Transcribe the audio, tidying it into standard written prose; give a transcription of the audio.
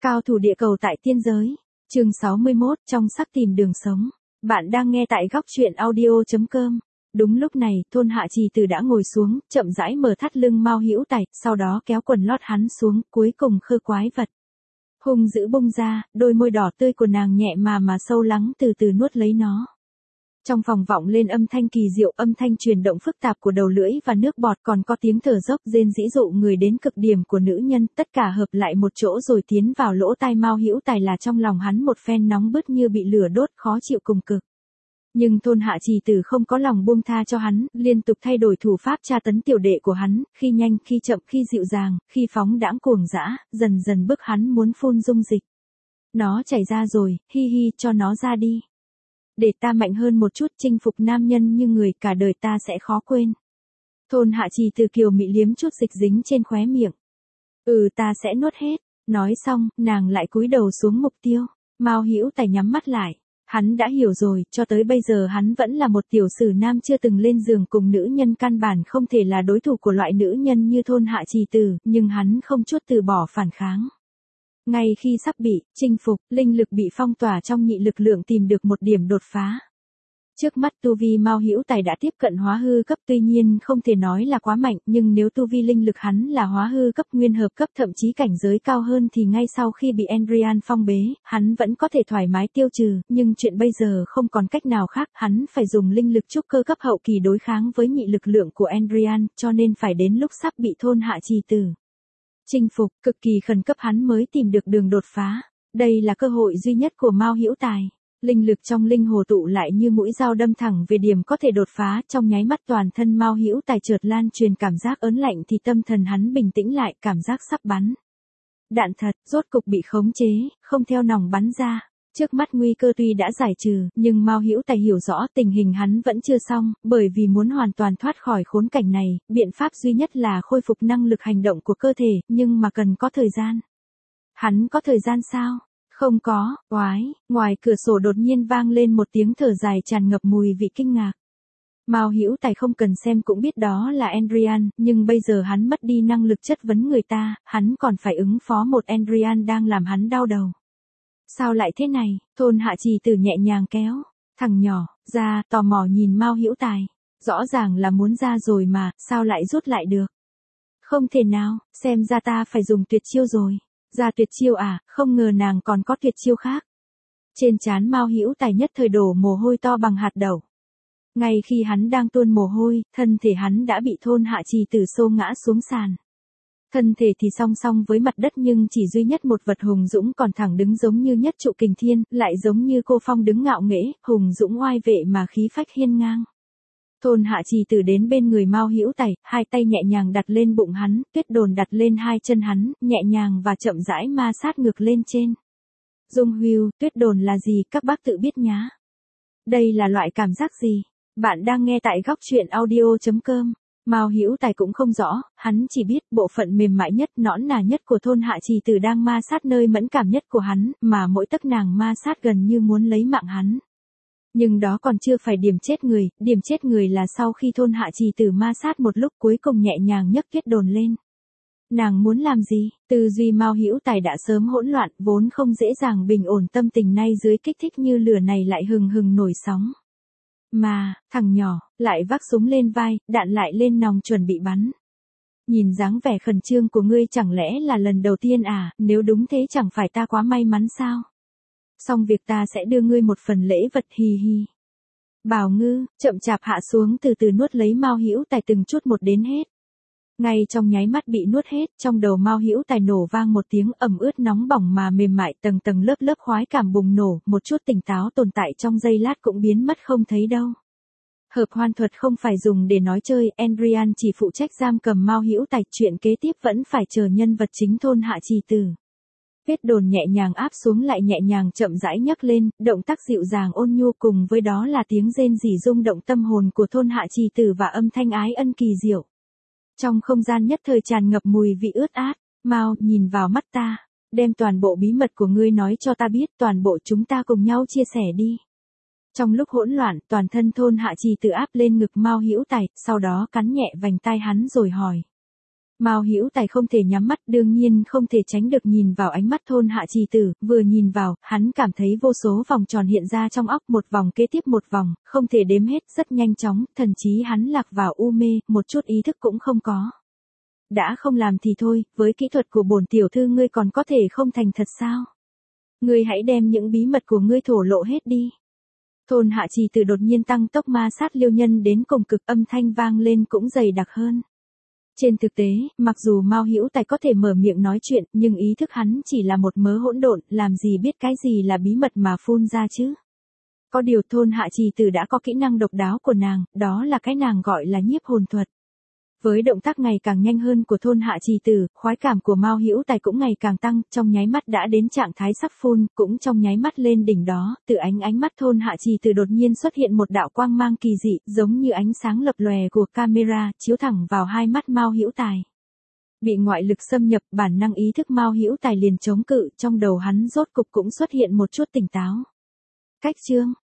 Cao thủ địa cầu tại tiên giới. Chương 61, trong sắc tìm đường sống. Bạn đang nghe tại góc truyện audio.com. Đúng lúc này, Thôn Hạ Trì Tử đã ngồi xuống, chậm rãi mở thắt lưng Mao Hữu Tài, sau đó kéo quần lót hắn xuống, cuối cùng khơ quái vật. Hung dữ bung ra, đôi môi đỏ tươi của nàng nhẹ mà sâu lắng từ từ nuốt lấy nó. Trong phòng vọng lên âm thanh kỳ diệu, âm thanh truyền động phức tạp của đầu lưỡi và nước bọt, còn có tiếng thở dốc rên rĩ dụ người đến cực điểm của nữ nhân, tất cả hợp lại một chỗ rồi tiến vào lỗ tai Mao Hữu Tài, là trong lòng hắn một phen nóng bứt như bị lửa đốt, khó chịu cùng cực. Nhưng Thôn Hạ Trì Tử không có lòng buông tha cho hắn, liên tục thay đổi thủ pháp tra tấn tiểu đệ của hắn, khi nhanh, khi chậm, khi dịu dàng, khi phóng đãng cuồng dã, dần dần bức hắn muốn phun dung dịch. Nó chảy ra rồi, hi hi, cho nó ra đi. Để ta mạnh hơn một chút, chinh phục nam nhân như người, cả đời ta sẽ khó quên. Thôn Hạ Trì Tử kiều mị liếm chút dịch dính trên khóe miệng. Ta sẽ nuốt hết. Nói xong, nàng lại cúi đầu xuống mục tiêu. Mao Hữu Tài nhắm mắt lại. Hắn đã hiểu rồi, cho tới bây giờ hắn vẫn là một tiểu sử nam chưa từng lên giường cùng nữ nhân, căn bản không thể là đối thủ của loại nữ nhân như Thôn Hạ Trì Tử, nhưng hắn không chút từ bỏ phản kháng. Ngay khi sắp bị chinh phục, linh lực bị phong tỏa trong nhị lực lượng tìm được một điểm đột phá. Trước mắt tu vi Mao Hữu Tài đã tiếp cận hóa hư cấp, tuy nhiên không thể nói là quá mạnh, nhưng nếu tu vi linh lực hắn là hóa hư cấp, nguyên hợp cấp, thậm chí cảnh giới cao hơn thì ngay sau khi bị Andrian phong bế, hắn vẫn có thể thoải mái tiêu trừ, nhưng chuyện bây giờ không còn cách nào khác, hắn phải dùng linh lực trúc cơ cấp hậu kỳ đối kháng với nhị lực lượng của Andrian, cho nên phải đến lúc sắp bị Thôn Hạ Trì Tử chinh phục, cực kỳ khẩn cấp hắn mới tìm được đường đột phá. Đây là cơ hội duy nhất của Mao Hữu Tài. Linh lực trong linh hồ tụ lại như mũi dao đâm thẳng về điểm có thể đột phá, trong nháy mắt toàn thân Mao Hữu Tài chợt lan truyền cảm giác ớn lạnh, thì tâm thần hắn bình tĩnh lại, cảm giác sắp bắn. Đạn thật, rốt cục bị khống chế, không theo nòng bắn ra. Trước mắt nguy cơ tuy đã giải trừ, nhưng Mao Hữu Tài hiểu rõ tình hình hắn vẫn chưa xong, bởi vì muốn hoàn toàn thoát khỏi khốn cảnh này, biện pháp duy nhất là khôi phục năng lực hành động của cơ thể, nhưng mà cần có thời gian. Hắn có thời gian sao? Không có. Ngoài cửa sổ đột nhiên vang lên một tiếng thở dài tràn ngập mùi vị kinh ngạc. Mao Hữu Tài không cần xem cũng biết đó là Andrian, nhưng bây giờ hắn mất đi năng lực chất vấn người ta, hắn còn phải ứng phó một Andrian đang làm hắn đau đầu. Sao lại thế này? Thôn Hạ Trì Tử nhẹ nhàng kéo thằng nhỏ ra, tò mò nhìn Mao Hữu Tài. Rõ ràng là muốn ra rồi mà, sao lại rút lại được? Không thể nào, xem ra ta phải dùng tuyệt chiêu rồi. Ra tuyệt chiêu à? Không ngờ nàng còn có tuyệt chiêu khác. Trên trán Mao Hữu Tài nhất thời đổ mồ hôi to bằng hạt đậu. Ngay khi hắn đang tuôn mồ hôi, thân thể hắn đã bị Thôn Hạ Trì Tử xô ngã xuống sàn. Thân thể thì song song với mặt đất, nhưng chỉ duy nhất một vật hùng dũng còn thẳng đứng giống như nhất trụ kình thiên, lại giống như cô phong đứng ngạo nghễ, hùng dũng oai vệ mà khí phách hiên ngang. Thôn Hạ Trì Tử đến bên người Mao Hữu Tài, hai tay nhẹ nhàng đặt lên bụng hắn, Tuyết Đồn đặt lên hai chân hắn, nhẹ nhàng và chậm rãi ma sát ngược lên trên. Dung Hưu, Tuyết Đồn là gì, các bác tự biết nhá. Đây là loại cảm giác gì? Bạn đang nghe tại góc truyện audio.com. Mao Hữu Tài cũng không rõ, hắn chỉ biết bộ phận mềm mại nhất, nõn nà nhất của Thôn Hạ Trì Tử đang ma sát nơi mẫn cảm nhất của hắn, mà mỗi tấc nàng ma sát gần như muốn lấy mạng hắn. Nhưng đó còn chưa phải điểm chết người là sau khi Thôn Hạ Trì Tử ma sát một lúc, cuối cùng nhẹ nhàng nhấc Tuyết Đồn lên. Nàng muốn làm gì? Tư duy Mao Hữu Tài đã sớm hỗn loạn, vốn không dễ dàng bình ổn tâm tình, nay dưới kích thích như lửa này lại hừng hừng nổi sóng. Mà, thằng nhỏ, lại vác súng lên vai, đạn lại lên nòng chuẩn bị bắn. Nhìn dáng vẻ khẩn trương của ngươi, chẳng lẽ là lần đầu tiên à? Nếu đúng thế chẳng phải ta quá may mắn sao? Xong việc ta sẽ đưa ngươi một phần lễ vật, hi hi. Bảo Ngư, chậm chạp hạ xuống, từ từ nuốt lấy Mao Hữu Tài từng chút một đến hết. Ngay trong nháy mắt bị nuốt hết, trong đầu Mao Hữu Tài nổ vang một tiếng ẩm ướt nóng bỏng mà mềm mại, tầng tầng lớp lớp khoái cảm bùng nổ, một chút tỉnh táo tồn tại trong giây lát cũng biến mất không thấy đâu. Hợp hoan thuật không phải dùng để nói chơi, Andrian chỉ phụ trách giam cầm Mao Hữu Tài, chuyện kế tiếp vẫn phải chờ nhân vật chính Thôn Hạ Trì Tử. Tuyết Đồn nhẹ nhàng áp xuống lại nhẹ nhàng chậm rãi nhấc lên, động tác dịu dàng ôn nhu, cùng với đó là tiếng rên rỉ rung động tâm hồn của Thôn Hạ Trì Tử và âm thanh ái ân kỳ diệu. Trong không gian nhất thời tràn ngập mùi vị ướt át. Mao, nhìn vào mắt ta, đem toàn bộ bí mật của ngươi nói cho ta biết, toàn bộ chúng ta cùng nhau chia sẻ đi. Trong lúc hỗn loạn, toàn thân Thôn Hạ Trì Tử áp lên ngực Mao Hữu Tài, sau đó cắn nhẹ vành tai hắn rồi hỏi. Mao Hữu Tài không thể nhắm mắt, đương nhiên không thể tránh được nhìn vào ánh mắt Thôn Hạ Trì Tử, vừa nhìn vào, hắn cảm thấy vô số vòng tròn hiện ra trong óc, một vòng kế tiếp một vòng, không thể đếm hết, rất nhanh chóng, thần chí hắn lạc vào u mê, một chút ý thức cũng không có. Đã không làm thì thôi, với kỹ thuật của bổn tiểu thư ngươi còn có thể không thành thật sao? Ngươi hãy đem những bí mật của ngươi thổ lộ hết đi. Thôn Hạ Trì Tử đột nhiên tăng tốc ma sát Liêu Nhân đến cùng cực, âm thanh vang lên cũng dày đặc hơn. Trên thực tế, mặc dù Mao Hữu Tài có thể mở miệng nói chuyện, nhưng ý thức hắn chỉ là một mớ hỗn độn, làm gì biết cái gì là bí mật mà phun ra chứ. Có điều Thôn Hạ Trì Tử đã có kỹ năng độc đáo của nàng, đó là cái nàng gọi là nhiếp hồn thuật. Với động tác ngày càng nhanh hơn của Thôn Hạ Trì Tử, khoái cảm của Mao Hữu Tài cũng ngày càng tăng, trong nháy mắt đã đến trạng thái sắp phun, cũng trong nháy mắt lên đỉnh đó, từ ánh mắt Thôn Hạ Trì Tử đột nhiên xuất hiện một đạo quang mang kỳ dị, giống như ánh sáng lập lòe của camera, chiếu thẳng vào hai mắt Mao Hữu Tài. Bị ngoại lực xâm nhập, bản năng ý thức Mao Hữu Tài liền chống cự, trong đầu hắn rốt cục cũng xuất hiện một chút tỉnh táo. Cách chương